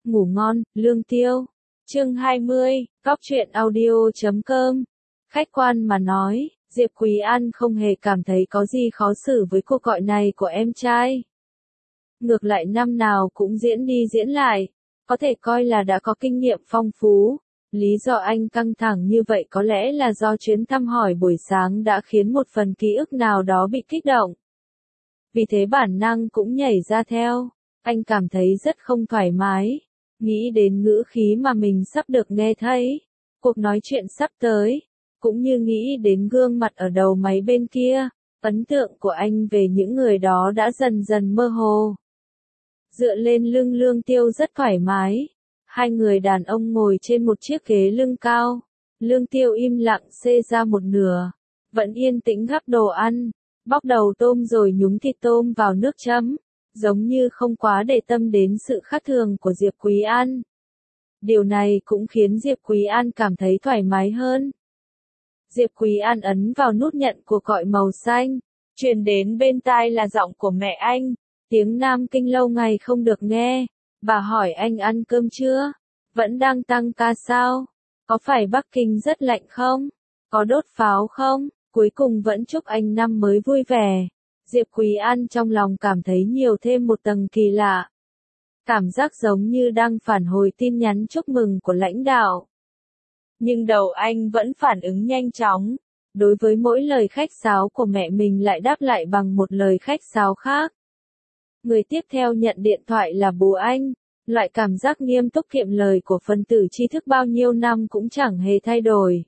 Ngủ ngon, Lương Tiêu. Chương 20, Góc truyện audio.com. Khách quan mà nói, Diệp Quý An không hề cảm thấy có gì khó xử với cuộc gọi này của em trai. Ngược lại năm nào cũng diễn đi diễn lại, có thể coi là đã có kinh nghiệm phong phú. Lý do anh căng thẳng như vậy có lẽ là do chuyến thăm hỏi buổi sáng đã khiến một phần ký ức nào đó bị kích động. Vì thế bản năng cũng nhảy ra theo, anh cảm thấy rất không thoải mái, nghĩ đến ngữ khí mà mình sắp được nghe thấy, cuộc nói chuyện sắp tới, cũng như nghĩ đến gương mặt ở đầu máy bên kia, ấn tượng của anh về những người đó đã dần dần mơ hồ. Dựa lên lưng Lương Tiêu rất thoải mái. Hai người đàn ông ngồi trên một chiếc ghế lưng cao. Lương Tiêu im lặng xê ra một nửa. Vẫn yên tĩnh gắp đồ ăn. Bóc đầu tôm rồi nhúng thịt tôm vào nước chấm. Giống như không quá để tâm đến sự khác thường của Diệp Quý An. Điều này cũng khiến Diệp Quý An cảm thấy thoải mái hơn. Diệp Quý An ấn vào nút nhận cuộc gọi màu xanh. Truyền đến bên tai là giọng của mẹ anh. Tiếng Nam Kinh lâu ngày không được nghe. Bà hỏi anh ăn cơm chưa? Vẫn đang tăng ca sao? Có phải Bắc Kinh rất lạnh không? Có đốt pháo không? Cuối cùng vẫn chúc anh năm mới vui vẻ. Diệp Quý An trong lòng cảm thấy nhiều thêm một tầng kỳ lạ. Cảm giác giống như đang phản hồi tin nhắn chúc mừng của lãnh đạo. Nhưng đầu anh vẫn phản ứng nhanh chóng. Đối với mỗi lời khách sáo của mẹ mình lại đáp lại bằng một lời khách sáo khác. Người tiếp theo nhận điện thoại là bố anh. Loại cảm giác nghiêm túc kiệm lời của phân tử tri thức bao nhiêu năm cũng chẳng hề thay đổi.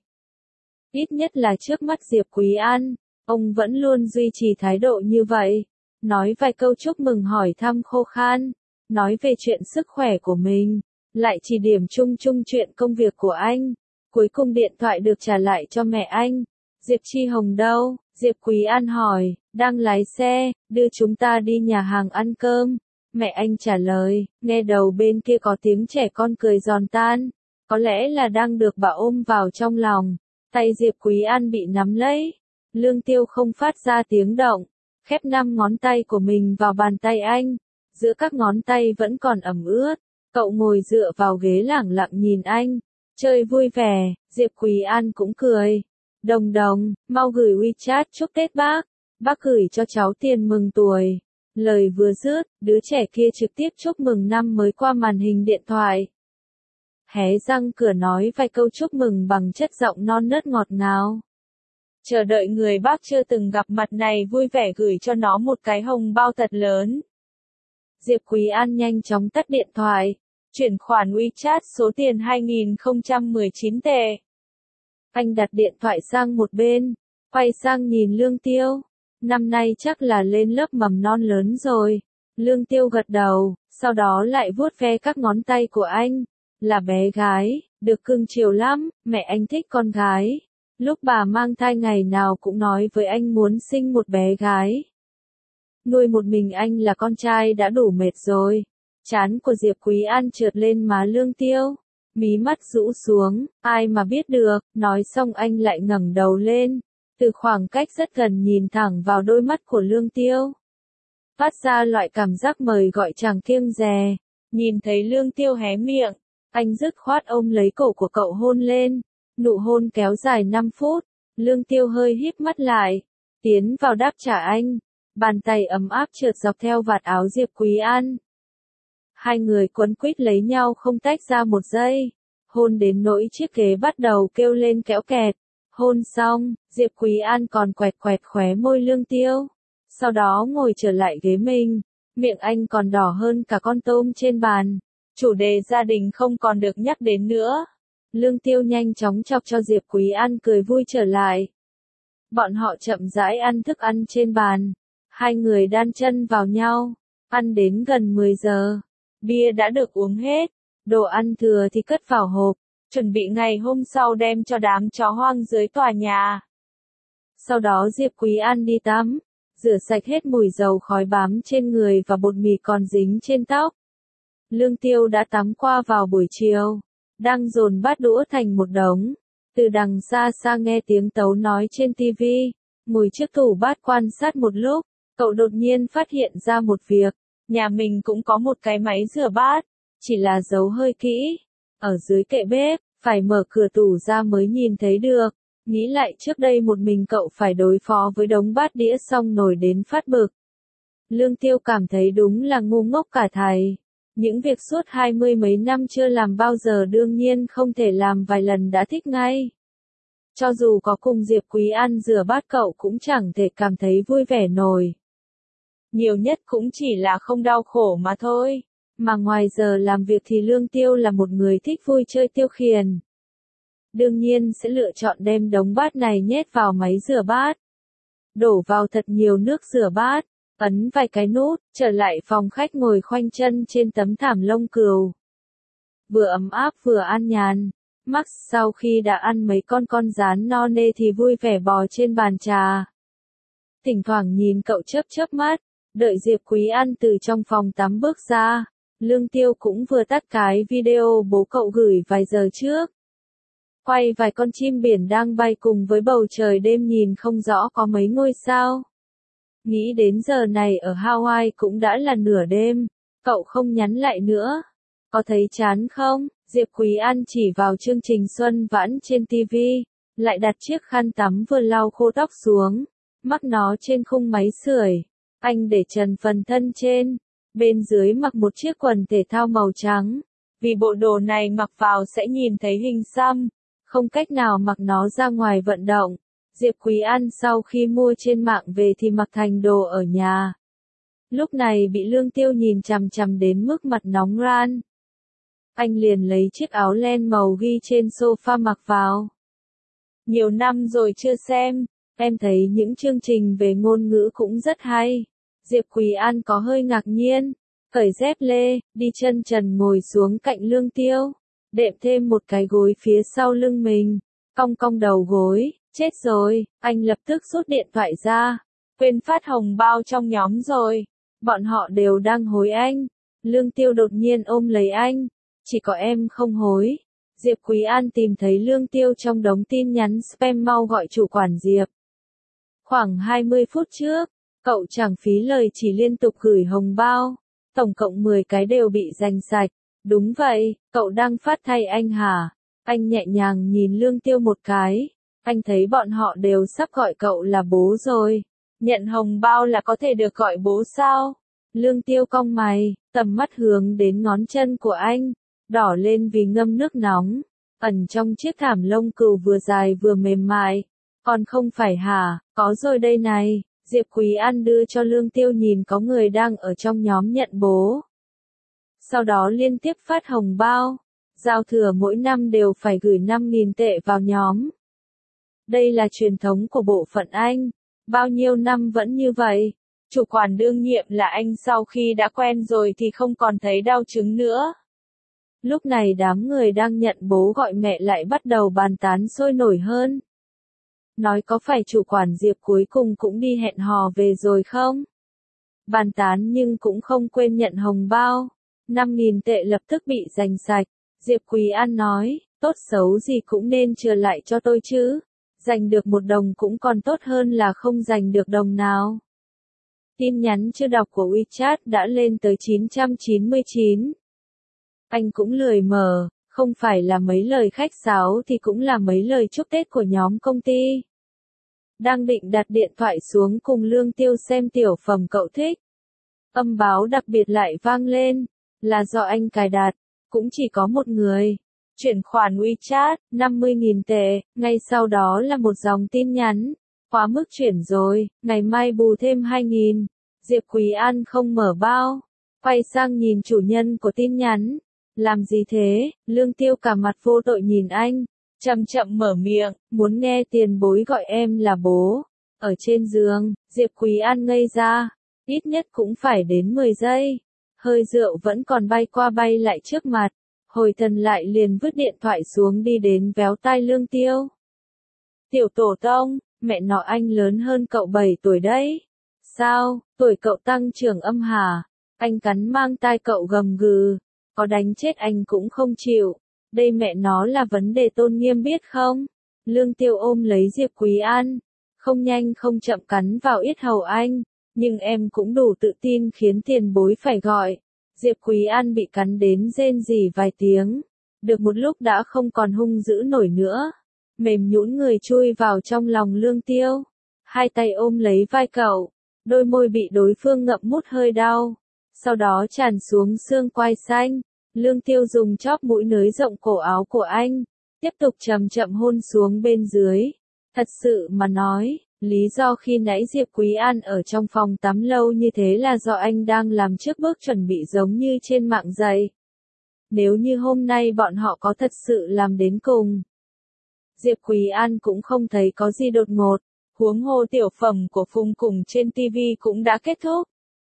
Ít nhất là trước mắt Diệp Quý An, ông vẫn luôn duy trì thái độ như vậy. Nói vài câu chúc mừng hỏi thăm khô khan. Nói về chuyện sức khỏe của mình. Lại chỉ điểm chung chuyện công việc của anh. Cuối cùng điện thoại được trả lại cho mẹ anh. Diệp Chi Hồng đâu? Diệp Quý An hỏi, đang lái xe, đưa chúng ta đi nhà hàng ăn cơm. Mẹ anh trả lời, nghe đầu bên kia có tiếng trẻ con cười giòn tan. Có lẽ là đang được bà ôm vào trong lòng. Tay Diệp Quý An bị nắm lấy. Lương Tiêu không phát ra tiếng động. Khép 5 ngón tay của mình vào bàn tay anh. Giữa các ngón tay vẫn còn ẩm ướt. Cậu ngồi dựa vào ghế lẳng lặng nhìn anh. Chơi vui vẻ, Diệp Quý An cũng cười. Đồng đồng, mau gửi WeChat chúc Tết bác. Bác gửi cho cháu tiền mừng tuổi. Lời vừa dứt, đứa trẻ kia trực tiếp chúc mừng năm mới qua màn hình điện thoại. Hé răng cửa nói vài câu chúc mừng bằng chất giọng non nớt ngọt ngào. Chờ đợi người bác chưa từng gặp mặt này vui vẻ gửi cho nó một cái hồng bao thật lớn. Diệp Quý An nhanh chóng tắt điện thoại. Chuyển khoản WeChat số tiền 2019 tệ. Anh đặt điện thoại sang một bên, quay sang nhìn Lương Tiêu. Năm nay chắc là lên lớp mầm non lớn rồi. Lương Tiêu gật đầu, sau đó lại vuốt ve các ngón tay của anh. Là bé gái, được cưng chiều lắm, mẹ anh thích con gái. Lúc bà mang thai ngày nào cũng nói với anh muốn sinh một bé gái. Nuôi một mình anh là con trai đã đủ mệt rồi. Trán của Diệp Quý An trượt lên má Lương Tiêu. Mí mắt rũ xuống, ai mà biết được, nói xong anh lại ngẩng đầu lên. Từ khoảng cách rất gần nhìn thẳng vào đôi mắt của Lương Tiêu. Phát ra loại cảm giác mời gọi chẳng kiêng dè. Nhìn thấy Lương Tiêu hé miệng, anh dứt khoát ôm lấy cổ của cậu hôn lên. Nụ hôn kéo dài 5 phút, Lương Tiêu hơi híp mắt lại, tiến vào đáp trả anh. Bàn tay ấm áp trượt dọc theo vạt áo Diệp Quý An. Hai người quấn quýt lấy nhau không tách ra một giây. Hôn đến nỗi chiếc ghế bắt đầu kêu lên kéo kẹt. Hôn xong, Diệp Quý An còn quẹt quẹt khóe môi Lương Tiêu. Sau đó ngồi trở lại ghế mình. Miệng anh còn đỏ hơn cả con tôm trên bàn. Chủ đề gia đình không còn được nhắc đến nữa. Lương Tiêu nhanh chóng chọc cho Diệp Quý An cười vui trở lại. Bọn họ chậm rãi ăn thức ăn trên bàn. Hai người đan chân vào nhau. Ăn đến gần 10 giờ. Bia đã được uống hết. Đồ ăn thừa thì cất vào hộp. Chuẩn bị ngày hôm sau đem cho đám chó hoang dưới tòa nhà. Sau đó Diệp Quý An đi tắm. Rửa sạch hết mùi dầu khói bám trên người và bột mì còn dính trên tóc. Lương Tiêu đã tắm qua vào buổi chiều. Đang dồn bát đũa thành một đống. Từ đằng xa xa nghe tiếng tấu nói trên tivi. Ngồi trước tủ bát quan sát một lúc. Cậu đột nhiên phát hiện ra một việc. Nhà mình cũng có một cái máy rửa bát. chỉ là giấu hơi kỹ. Ở dưới kệ bếp, phải mở cửa tủ ra mới nhìn thấy được. Nghĩ lại trước đây một mình cậu phải đối phó với đống bát đĩa xong nổi đến phát bực. Lương Tiêu cảm thấy đúng là ngu ngốc cả thầy. Những việc suốt 20 mấy năm chưa làm bao giờ đương nhiên không thể làm vài lần đã thích ngay. Cho dù có cùng Diệp Quý An rửa bát cậu cũng chẳng thể cảm thấy vui vẻ nổi. Nhiều nhất cũng chỉ là không đau khổ mà thôi. Mà ngoài giờ làm việc thì Lương Tiêu là một người thích vui chơi tiêu khiển. Đương nhiên sẽ lựa chọn đem đống bát này nhét vào máy rửa bát. Đổ vào thật nhiều nước rửa bát, ấn vài cái nút, trở lại phòng khách ngồi khoanh chân trên tấm thảm lông cừu. Vừa ấm áp vừa an nhàn. Max sau khi đã ăn mấy con rán no nê thì vui vẻ bò trên bàn trà. Thỉnh thoảng nhìn cậu chớp mắt, đợi Diệp Quý An từ trong phòng tắm bước ra. Lương Tiêu cũng vừa tắt cái video bố cậu gửi vài giờ trước. Quay vài con chim biển đang bay cùng với bầu trời đêm nhìn không rõ có mấy ngôi sao. Nghĩ đến giờ này ở Hawaii cũng đã là nửa đêm, cậu không nhắn lại nữa. Có thấy chán không? Diệp Quý An chỉ vào chương trình Xuân Vãn trên TV, lại đặt chiếc khăn tắm vừa lau khô tóc xuống, mắc nó trên khung máy sưởi. Anh để trần phần thân trên, bên dưới mặc một chiếc quần thể thao màu trắng. Vì bộ đồ này mặc vào sẽ nhìn thấy hình xăm, không cách nào mặc nó ra ngoài vận động. Diệp Quý An sau khi mua trên mạng về thì mặc thành đồ ở nhà. Lúc này bị Lương Tiêu nhìn chằm chằm đến mức mặt nóng ran. Anh liền lấy chiếc áo len màu ghi trên sofa mặc vào. Nhiều năm rồi chưa xem, em thấy những chương trình về ngôn ngữ cũng rất hay. Diệp Quý An có hơi ngạc nhiên, cởi dép lê, đi chân trần ngồi xuống cạnh Lương Tiêu, đệm thêm một cái gối phía sau lưng mình, cong cong đầu gối. Chết rồi, anh lập tức rút điện thoại ra. Quên phát hồng bao trong nhóm rồi. Bọn họ đều đang hối anh. Lương Tiêu đột nhiên ôm lấy anh. Chỉ có em không hối. Diệp Quý An tìm thấy Lương Tiêu trong đống tin nhắn spam, mau gọi chủ quản Diệp. Khoảng 20 phút trước, cậu chẳng phí lời chỉ liên tục gửi hồng bao. Tổng cộng 10 cái đều bị giành sạch. Đúng vậy, cậu đang phát thay anh hả? Anh nhẹ nhàng nhìn Lương Tiêu một cái. Anh thấy bọn họ đều sắp gọi cậu là bố rồi. Nhận hồng bao là có thể được gọi bố sao? Lương Tiêu cong mày, tầm mắt hướng đến ngón chân của anh, đỏ lên vì ngâm nước nóng, ẩn trong chiếc thảm lông cừu vừa dài vừa mềm mại. Còn không phải hả, có rồi đây này. Diệp Quý An đưa cho Lương Tiêu nhìn có người đang ở trong nhóm nhận bố. Sau đó liên tiếp phát hồng bao. Giao thừa mỗi năm đều phải gửi 5.000 tệ vào nhóm. Đây là truyền thống của bộ phận anh. Bao nhiêu năm vẫn như vậy. Chủ quản đương nhiệm là anh, sau khi đã quen rồi thì không còn thấy đau chứng nữa. Lúc này đám người đang nhận bố gọi mẹ lại bắt đầu bàn tán sôi nổi hơn. Nói có phải chủ quản Diệp cuối cùng cũng đi hẹn hò về rồi không? Bàn tán nhưng cũng không quên nhận hồng bao. 5.000 tệ lập tức bị giành sạch. Diệp Quý An nói, tốt xấu gì cũng nên trở lại cho tôi chứ. Giành được 1 đồng cũng còn tốt hơn là không giành được đồng nào. Tin nhắn chưa đọc của WeChat đã lên tới 999. Anh cũng lười mở, không phải là mấy lời khách sáo thì cũng là mấy lời chúc Tết của nhóm công ty. Đang định đặt điện thoại xuống cùng Lương Tiêu xem tiểu phẩm cậu thích. Âm báo đặc biệt lại vang lên, là do anh cài đặt, cũng chỉ có một người. Chuyển khoản WeChat, 50.000 tệ, ngay sau đó là một dòng tin nhắn. Quá mức chuyển rồi, ngày mai bù thêm 2.000. Diệp Quý An không mở bao. Quay sang nhìn chủ nhân của tin nhắn. Làm gì thế? Lương Tiêu cả mặt vô tội nhìn anh. Chậm chậm mở miệng, muốn nghe tiền bối gọi em là bố. Ở trên giường, Diệp Quý An ngây ra. Ít nhất cũng phải đến 10 giây. Hơi rượu vẫn còn bay qua bay lại trước mặt. Hồi thần lại liền vứt điện thoại xuống đi đến véo tai Lương Tiêu. Tiểu tổ tông, mẹ nó anh lớn hơn cậu 7 tuổi đấy. Sao, tuổi cậu tăng trưởng âm hả? Anh cắn mang tai cậu gầm gừ. Có đánh chết anh cũng không chịu. Đây mẹ nó là vấn đề tôn nghiêm biết không? Lương Tiêu ôm lấy Diệp Quý An. Không nhanh không chậm cắn vào yết hầu anh. Nhưng em cũng đủ tự tin khiến tiền bối phải gọi. Diệp Quý An bị cắn đến rên rỉ vài tiếng. Được một lúc đã không còn hung dữ nổi nữa. Mềm nhũn người chui vào trong lòng Lương Tiêu. Hai tay ôm lấy vai cậu. Đôi môi bị đối phương ngậm mút hơi đau. Sau đó tràn xuống xương quai xanh. Lương Tiêu dùng chóp mũi nới rộng cổ áo của anh. Tiếp tục chậm chậm hôn xuống bên dưới. Thật sự mà nói, lý do khi nãy Diệp Quý An ở trong phòng tắm lâu như thế là do anh đang làm trước bước chuẩn bị giống như trên mạng dạy. Nếu như hôm nay bọn họ có thật sự làm đến cùng, Diệp Quý An cũng không thấy có gì đột ngột, huống hồ tiểu phẩm của Phùng cùng trên TV cũng đã kết thúc.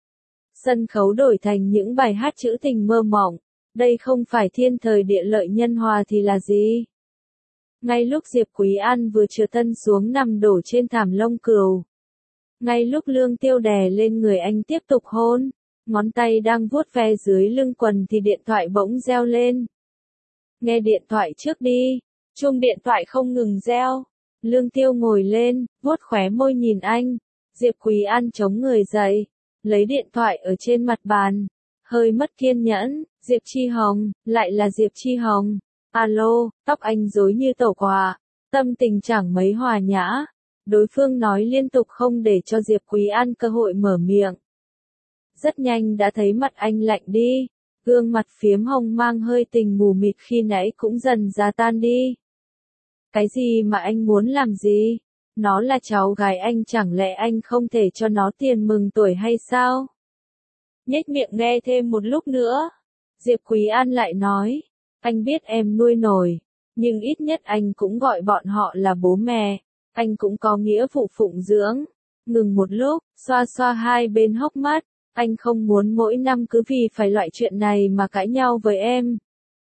Sân khấu đổi thành những bài hát trữ tình mơ mộng, đây không phải thiên thời địa lợi nhân hòa thì là gì? Ngay lúc Diệp Quý An vừa chừa tân xuống nằm đổ trên thảm lông cừu. Ngay lúc Lương Tiêu đè lên người anh tiếp tục hôn, ngón tay đang vuốt ve dưới lưng quần thì điện thoại bỗng reo lên. Nghe điện thoại trước đi, chuông điện thoại không ngừng reo. Lương Tiêu ngồi lên, vuốt khóe môi nhìn anh. Diệp Quý An chống người dậy, lấy điện thoại ở trên mặt bàn. Hơi mất kiên nhẫn, Diệp Chi Hồng, lại là Diệp Chi Hồng. Alo, tóc anh rối như tẩu quả, tâm tình chẳng mấy hòa nhã. Đối phương nói liên tục không để cho Diệp Quý An cơ hội mở miệng. Rất nhanh đã thấy mặt anh lạnh đi, gương mặt phiếm hồng mang hơi tình mù mịt khi nãy cũng dần ra tan đi. Cái gì mà anh muốn làm gì? Nó là cháu gái anh, chẳng lẽ anh không thể cho nó tiền mừng tuổi hay sao? Nhếch miệng nghe thêm một lúc nữa. Diệp Quý An lại nói, anh biết em nuôi nổi, nhưng ít nhất anh cũng gọi bọn họ là bố mẹ, anh cũng có nghĩa vụ phụng dưỡng. Ngừng một lúc, xoa xoa hai bên hốc mắt, anh không muốn mỗi năm cứ vì phải loại chuyện này mà cãi nhau với em.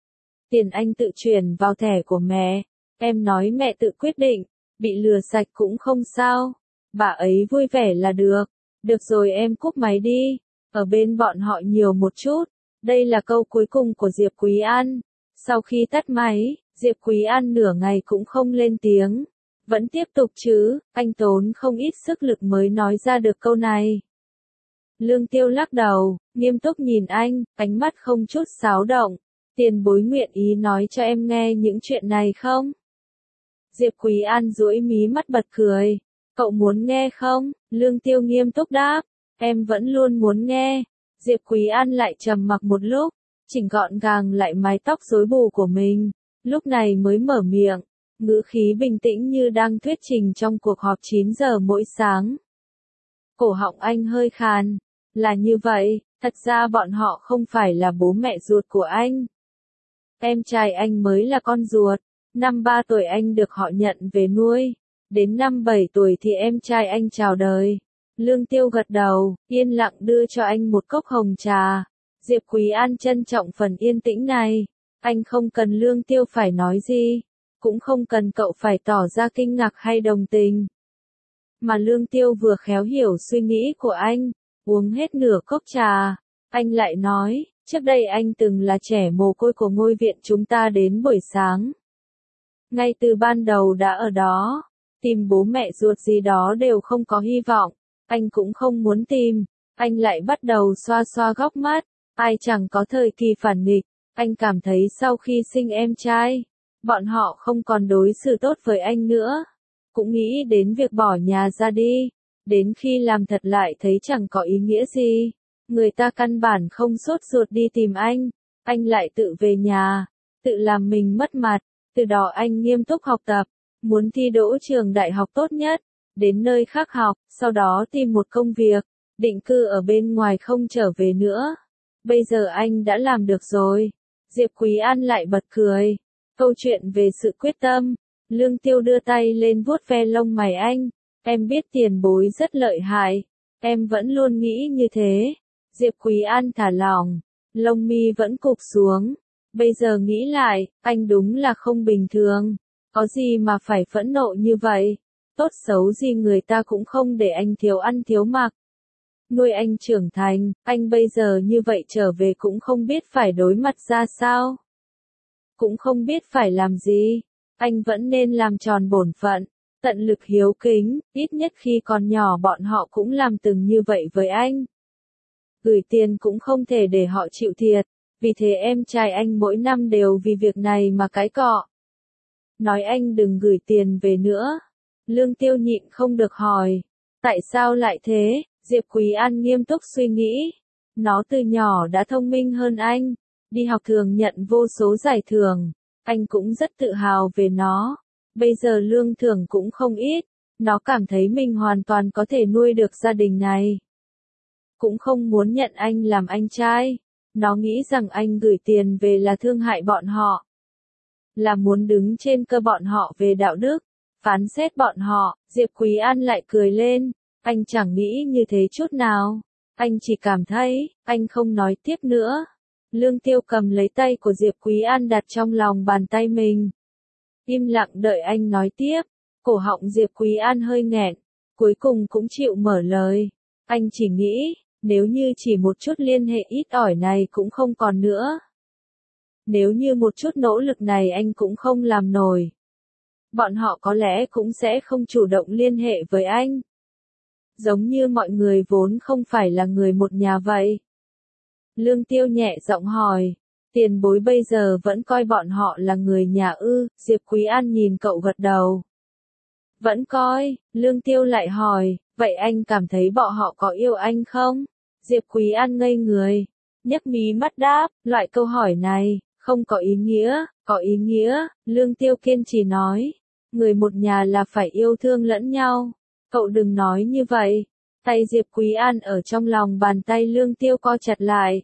Tiền anh tự chuyển vào thẻ của mẹ, em nói mẹ tự quyết định, bị lừa sạch cũng không sao, bà ấy vui vẻ là được. Được rồi, em cúp máy đi, ở bên bọn họ nhiều một chút. Đây là câu cuối cùng của Diệp Quý An. Sau khi tắt máy, Diệp Quý An nửa ngày cũng không lên tiếng. Vẫn tiếp tục chứ, anh tốn không ít sức lực mới nói ra được câu này. Lương Tiêu lắc đầu, nghiêm túc nhìn anh, ánh mắt không chút xáo động. Tiền bối nguyện ý nói cho em nghe những chuyện này không? Diệp Quý An duỗi mí mắt bật cười. Cậu muốn nghe không? Lương Tiêu nghiêm túc đáp. Em vẫn luôn muốn nghe. Diệp Quý An lại trầm mặc một lúc, chỉnh gọn gàng lại mái tóc rối bù của mình. Lúc này mới mở miệng, ngữ khí bình tĩnh như đang thuyết trình trong cuộc họp 9 giờ mỗi sáng. Cổ họng anh hơi khàn. Là như vậy, thật ra bọn họ không phải là bố mẹ ruột của anh. Em trai anh mới là con ruột. Năm 3 tuổi anh được họ nhận về nuôi. Đến năm 7 tuổi thì em trai anh chào đời. Lương Tiêu gật đầu, yên lặng đưa cho anh một cốc hồng trà. Diệp Quý An trân trọng phần yên tĩnh này. Anh không cần Lương Tiêu phải nói gì, cũng không cần cậu phải tỏ ra kinh ngạc hay đồng tình. Mà Lương Tiêu vừa khéo hiểu suy nghĩ của anh, uống hết nửa cốc trà. Anh lại nói, trước đây anh từng là trẻ mồ côi của ngôi viện chúng ta đến buổi sáng. Ngay từ ban đầu đã ở đó, tìm bố mẹ ruột gì đó đều không có hy vọng. Anh cũng không muốn tìm, anh lại bắt đầu xoa xoa góc mắt, ai chẳng có thời kỳ phản nghịch. Anh cảm thấy sau khi sinh em trai, bọn họ không còn đối xử tốt với anh nữa. Cũng nghĩ đến việc bỏ nhà ra đi, đến khi làm thật lại thấy chẳng có ý nghĩa gì. Người ta căn bản không sốt ruột đi tìm anh lại tự về nhà, tự làm mình mất mặt. Từ đó anh nghiêm túc học tập, muốn thi đỗ trường đại học tốt nhất, đến nơi khác học, sau đó tìm một công việc, định cư ở bên ngoài không trở về nữa. Bây giờ anh đã làm được rồi. Diệp Quý An lại bật cười. Câu chuyện về sự quyết tâm. Lương Tiêu đưa tay lên vuốt ve lông mày anh. Em biết tiền bối rất lợi hại. Em vẫn luôn nghĩ như thế. Diệp Quý An thả lỏng. Lông mi vẫn cụp xuống. Bây giờ nghĩ lại, anh đúng là không bình thường. Có gì mà phải phẫn nộ như vậy? Tốt xấu gì người ta cũng không để anh thiếu ăn thiếu mặc. Nuôi anh trưởng thành, anh bây giờ như vậy trở về cũng không biết phải đối mặt ra sao. Cũng không biết phải làm gì. Anh vẫn nên làm tròn bổn phận, tận lực hiếu kính, ít nhất khi còn nhỏ bọn họ cũng làm từng như vậy với anh. gửi tiền cũng không thể để họ chịu thiệt, vì thế em trai anh mỗi năm đều vì việc này mà cãi cọ. Nói anh đừng gửi tiền về nữa. Lương Tiêu nhịn không được hỏi, tại sao lại thế? Diệp Quý An nghiêm túc suy nghĩ. Nó từ nhỏ đã thông minh hơn anh, đi học thường nhận vô số giải thưởng, anh cũng rất tự hào về nó. Bây giờ lương thưởng cũng không ít, nó cảm thấy mình hoàn toàn có thể nuôi được gia đình này. Cũng không muốn nhận anh làm anh trai. Nó nghĩ rằng anh gửi tiền về là thương hại bọn họ. Là muốn đứng trên cơ bọn họ về đạo đức, phán xét bọn họ. Diệp Quý An lại cười lên, anh chẳng nghĩ như thế chút nào. Anh chỉ cảm thấy, anh không nói tiếp nữa. Lương Tiêu cầm lấy tay của Diệp Quý An đặt trong lòng bàn tay mình. Im lặng đợi anh nói tiếp. Cổ họng Diệp Quý An hơi nghẹn, cuối cùng cũng chịu mở lời. Anh chỉ nghĩ, nếu như chỉ một chút liên hệ ít ỏi này cũng không còn nữa. Nếu như một chút nỗ lực này anh cũng không làm nổi. Bọn họ có lẽ cũng sẽ không chủ động liên hệ với anh. Giống như mọi người vốn không phải là người một nhà vậy. Lương Tiêu nhẹ giọng hỏi, tiền bối bây giờ vẫn coi bọn họ là người nhà ư? Diệp Quý An nhìn cậu gật đầu. Vẫn coi. Lương Tiêu lại hỏi, vậy anh cảm thấy bọn họ có yêu anh không? Diệp Quý An ngây người, nhấc mí mắt đáp, loại câu hỏi này, không có ý nghĩa, có ý nghĩa. Lương Tiêu kiên trì nói, người một nhà là phải yêu thương lẫn nhau. Cậu đừng nói như vậy. Tay Diệp Quý An ở trong lòng bàn tay Lương Tiêu co chặt lại.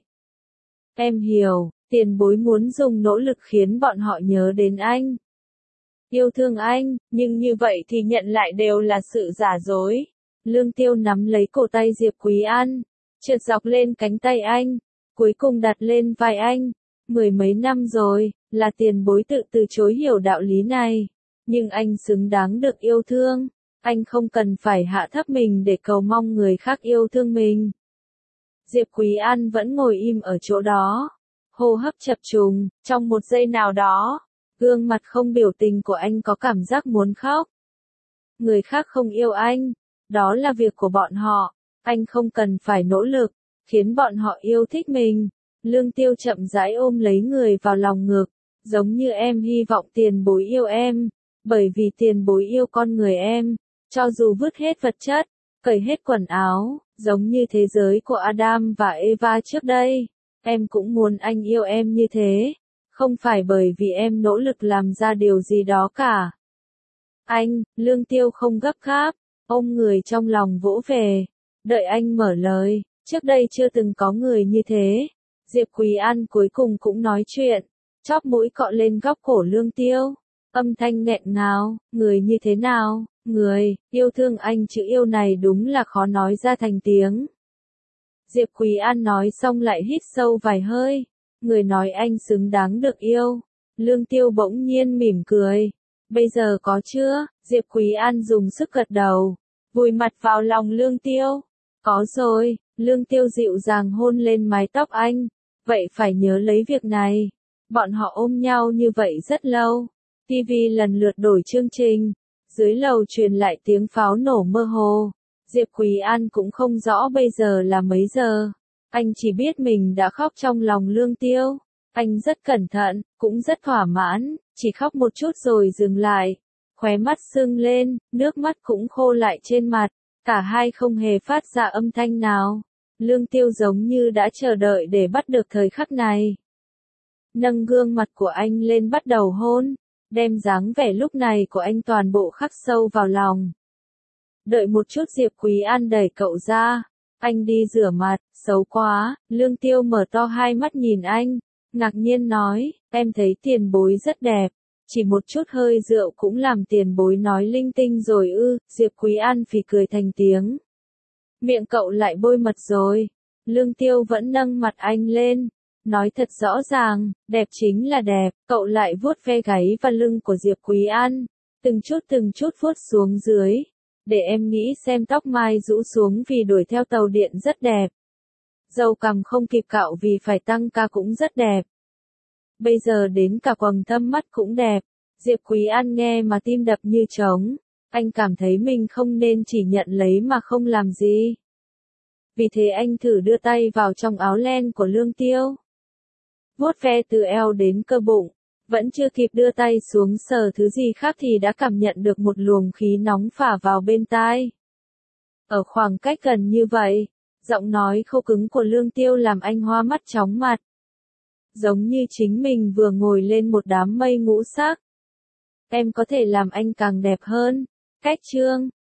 Em hiểu, tiền bối muốn dùng nỗ lực khiến bọn họ nhớ đến anh. Yêu thương anh, nhưng như vậy thì nhận lại đều là sự giả dối. Lương Tiêu nắm lấy cổ tay Diệp Quý An, trượt dọc lên cánh tay anh, cuối cùng đặt lên vai anh. Mười mấy năm rồi, là tiền bối tự từ chối hiểu đạo lý này. Nhưng anh xứng đáng được yêu thương. Anh không cần phải hạ thấp mình để cầu mong người khác yêu thương mình. Diệp Quý An vẫn ngồi im ở chỗ đó. Hô hấp chập trùng, trong một giây nào đó, gương mặt không biểu tình của anh có cảm giác muốn khóc. Người khác không yêu anh, đó là việc của bọn họ. Anh không cần phải nỗ lực, khiến bọn họ yêu thích mình. Lương Tiêu chậm rãi ôm lấy người vào lòng ngực, giống như em hy vọng tiền bối yêu em, bởi vì tiền bối yêu con người em, cho dù vứt hết vật chất, cởi hết quần áo, giống như thế giới của Adam và Eva trước đây, em cũng muốn anh yêu em như thế, không phải bởi vì em nỗ lực làm ra điều gì đó cả. Anh, Lương Tiêu không gấp gáp, ôm người trong lòng vỗ về, đợi anh mở lời, trước đây chưa từng có người như thế. Diệp Quý An cuối cùng cũng nói chuyện, chóp mũi cọ lên góc cổ Lương Tiêu, âm thanh nghẹn ngào, người như thế nào, người, yêu thương anh chữ yêu này đúng là khó nói ra thành tiếng. Diệp Quý An nói xong lại hít sâu vài hơi, người nói anh xứng đáng được yêu. Lương Tiêu bỗng nhiên mỉm cười, bây giờ có chưa? Diệp Quý An dùng sức gật đầu, vùi mặt vào lòng Lương Tiêu. Có rồi. Lương Tiêu dịu dàng hôn lên mái tóc anh, vậy phải nhớ lấy việc này. Bọn họ ôm nhau như vậy rất lâu. TV lần lượt đổi chương trình, dưới lầu truyền lại tiếng pháo nổ mơ hồ. Diệp Quý An cũng không rõ bây giờ là mấy giờ. Anh chỉ biết mình đã khóc trong lòng Lương Tiêu. Anh rất cẩn thận, cũng rất thỏa mãn, chỉ khóc một chút rồi dừng lại. Khóe mắt sưng lên, nước mắt cũng khô lại trên mặt. Cả hai không hề phát ra âm thanh nào. Lương Tiêu giống như đã chờ đợi để bắt được thời khắc này. Nâng gương mặt của anh lên bắt đầu hôn, đem dáng vẻ lúc này của anh toàn bộ khắc sâu vào lòng. Đợi một chút Diệp Quý An đẩy cậu ra. Anh đi rửa mặt, xấu quá. Lương Tiêu mở to hai mắt nhìn anh, ngạc nhiên nói, em thấy tiền bối rất đẹp. Chỉ một chút hơi rượu cũng làm tiền bối nói linh tinh rồi ư? Diệp Quý An phì cười thành tiếng. Miệng cậu lại bôi mật rồi. Lương Tiêu vẫn nâng mặt anh lên, nói thật rõ ràng, đẹp chính là đẹp. Cậu lại vuốt ve gáy và lưng của Diệp Quý An, từng chút vuốt xuống dưới. Để em nghĩ xem, tóc mai rũ xuống vì đuổi theo tàu điện rất đẹp. Râu cằm không kịp cạo vì phải tăng ca cũng rất đẹp. Bây giờ đến cả quầng thâm mắt cũng đẹp. Diệp Quý An nghe mà tim đập như trống. Anh cảm thấy mình không nên chỉ nhận lấy mà không làm gì. Vì thế anh thử đưa tay vào trong áo len của Lương Tiêu. Vuốt ve từ eo đến cơ bụng. Vẫn chưa kịp đưa tay xuống sờ thứ gì khác thì đã cảm nhận được một luồng khí nóng phả vào bên tai. Ở khoảng cách gần như vậy, giọng nói khô cứng của Lương Tiêu làm anh hoa mắt chóng mặt. Giống như chính mình vừa ngồi lên một đám mây ngũ sắc. Em có thể làm anh càng đẹp hơn. Cách chương